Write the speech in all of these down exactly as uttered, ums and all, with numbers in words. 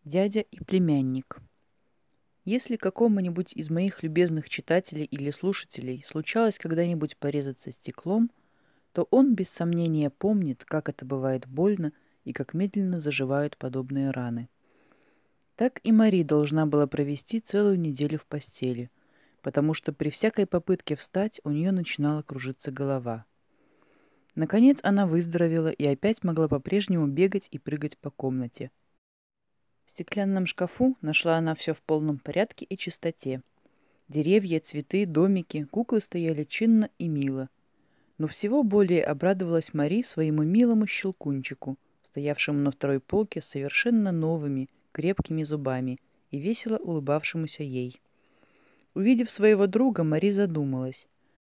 Дядя и племянник. Если какому-нибудь из моих любезных читателей или слушателей случалось когда-нибудь порезаться стеклом, то он без сомнения помнит, как это бывает больно и как медленно заживают подобные раны. Так и Мари должна была провести целую неделю в постели, потому что при всякой попытке встать у нее начинала кружиться голова. Наконец она выздоровела и опять могла по-прежнему бегать и прыгать по комнате. В стеклянном шкафу нашла она все в полном порядке и чистоте. Деревья, цветы, домики, куклы стояли чинно и мило. Но всего более обрадовалась Мари своему милому щелкунчику, стоявшему на второй полке с совершенно новыми, крепкими зубами и весело улыбавшемуся ей. Увидев своего друга, Мари задумалась.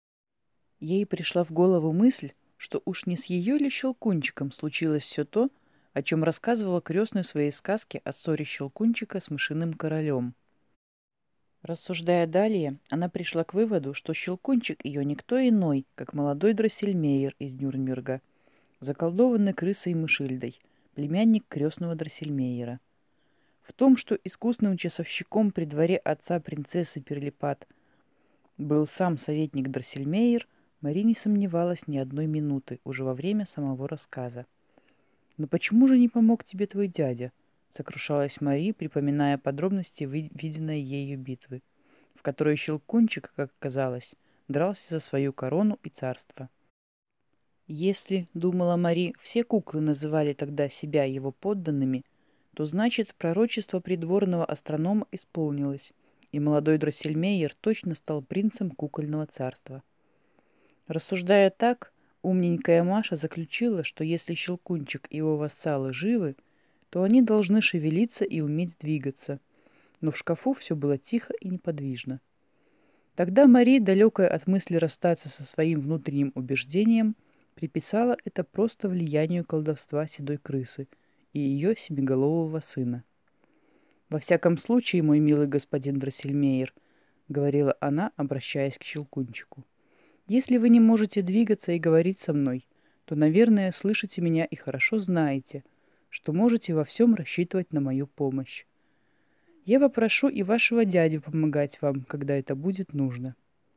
Ей пришла в голову мысль, что уж не с ее ли щелкунчиком случилось все то, о чем рассказывала крестной в своей сказке о ссоре щелкунчика с мышиным королем. Рассуждая далее, она пришла к выводу, что щелкунчик ее никто иной, как молодой Дроссельмейер из Нюрнберга, заколдованный крысой Мышильдой, племянник крестного Дроссельмейера. В том, что искусным часовщиком при дворе отца принцессы Перлипат был сам советник Дроссельмейер, Мари не сомневалась ни одной минуты уже во время самого рассказа. «Но почему же не помог тебе твой дядя?» — сокрушалась Мари, припоминая подробности ви- виденной ею битвы, в которой Щелкунчик, как оказалось, дрался за свою корону и царство. Если, думала Мари, все куклы называли тогда себя его подданными, то значит, пророчество придворного астронома исполнилось, и молодой Дроссельмейер точно стал принцем кукольного царства. Рассуждая так, умненькая Маша заключила, что если Щелкунчик и его вассалы живы, то они должны шевелиться и уметь двигаться. Но в шкафу все было тихо и неподвижно. Тогда Мари, далекая от мысли расстаться со своим внутренним убеждением, приписала это просто влиянию колдовства седой крысы и ее семиголового сына. «Во всяком случае, мой милый господин Дроссельмейер», — говорила она, обращаясь к Щелкунчику, — «если вы не можете двигаться и говорить со мной, то, наверное, слышите меня и хорошо знаете, что можете во всем рассчитывать на мою помощь. Я попрошу и вашего дядю помогать вам, когда это будет нужно».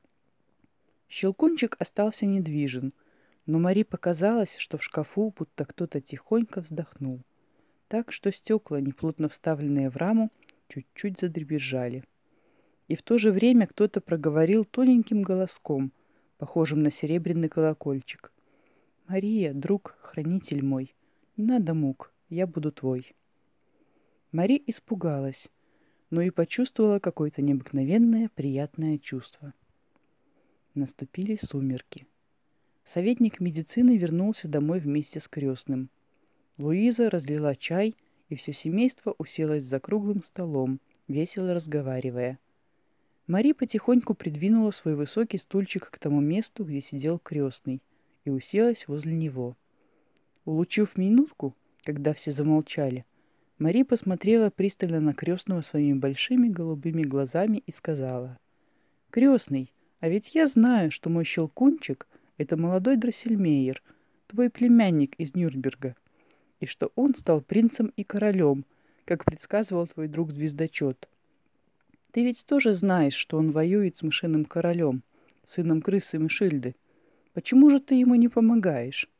Щелкунчик остался недвижен, но Мари показалось, что в шкафу будто кто-то тихонько вздохнул, так что стекла, неплотно вставленные в раму, чуть-чуть задребезжали. И в то же время кто-то проговорил тоненьким голоском, похожим на серебряный колокольчик. «Мария, друг, хранитель мой, не надо мук, я буду твой». Мари испугалась, но и почувствовала какое-то необыкновенное приятное чувство. Наступили сумерки. Советник медицины вернулся домой вместе с крестным. Луиза разлила чай, и все семейство уселось за круглым столом, весело разговаривая. Мари потихоньку придвинула свой высокий стульчик к тому месту, где сидел крестный, и уселась возле него. Улучив минутку, когда все замолчали, Мари посмотрела пристально на крестного своими большими голубыми глазами и сказала: «Крестный, а ведь я знаю, что мой щелкунчик — это молодой Дроссельмейер, твой племянник из Нюрнберга, и что он стал принцем и королем, как предсказывал твой друг Звездочет. Ты ведь тоже знаешь, что он воюет с мышиным королем, сыном крысы Мышильды. Почему же ты ему не помогаешь?»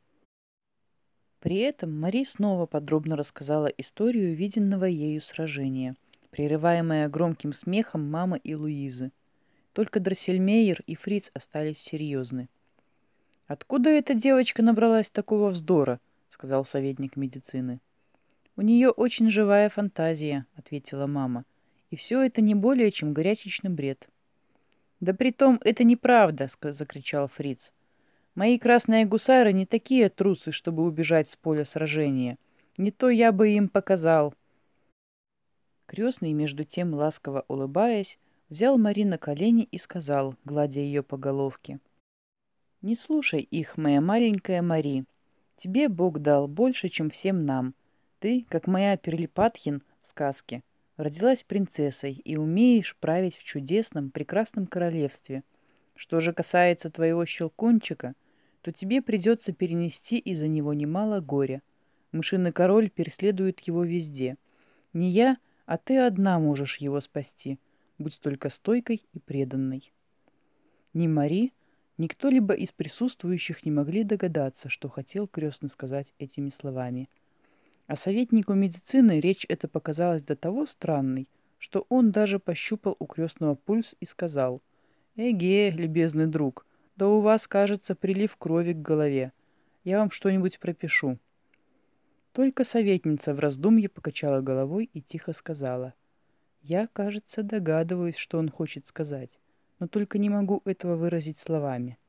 При этом Мари снова подробно рассказала историю виденного ею сражения, прерываемая громким смехом мамы и Луизы. Только Дроссельмейер и Фриц остались серьезны. «Откуда эта девочка набралась такого вздора?» — сказал советник медицины. «У нее очень живая фантазия», — ответила мама. «И все это не более, чем горячечный бред». «Да притом это неправда», — ска- закричал Фриц. «Мои красные гусары не такие трусы, чтобы убежать с поля сражения. Не то я бы им показал». Крестный, между тем, ласково улыбаясь, взял Мари на колени и сказал, гладя ее по головке: «Не слушай их, моя маленькая Мари. Тебе Бог дал больше, чем всем нам. Ты, как моя Перлипатхин в сказке, родилась принцессой и умеешь править в чудесном, прекрасном королевстве. Что же касается твоего щелкунчика, то тебе придется перенести из-за него немало горя. Мышиный король преследует его везде. Не я, а ты одна можешь его спасти. Будь только стойкой и преданной». Ни Мари, ни кто-либо из присутствующих не могли догадаться, что хотел крестный сказать этими словами. А советнику медицины речь эта показалась до того странной, что он даже пощупал у крестного пульс и сказал: «Эге, любезный друг, да у вас, кажется, прилив крови к голове. Я вам что-нибудь пропишу». Только советница в раздумье покачала головой и тихо сказала: «Я, кажется, догадываюсь, что он хочет сказать, но только не могу этого выразить словами».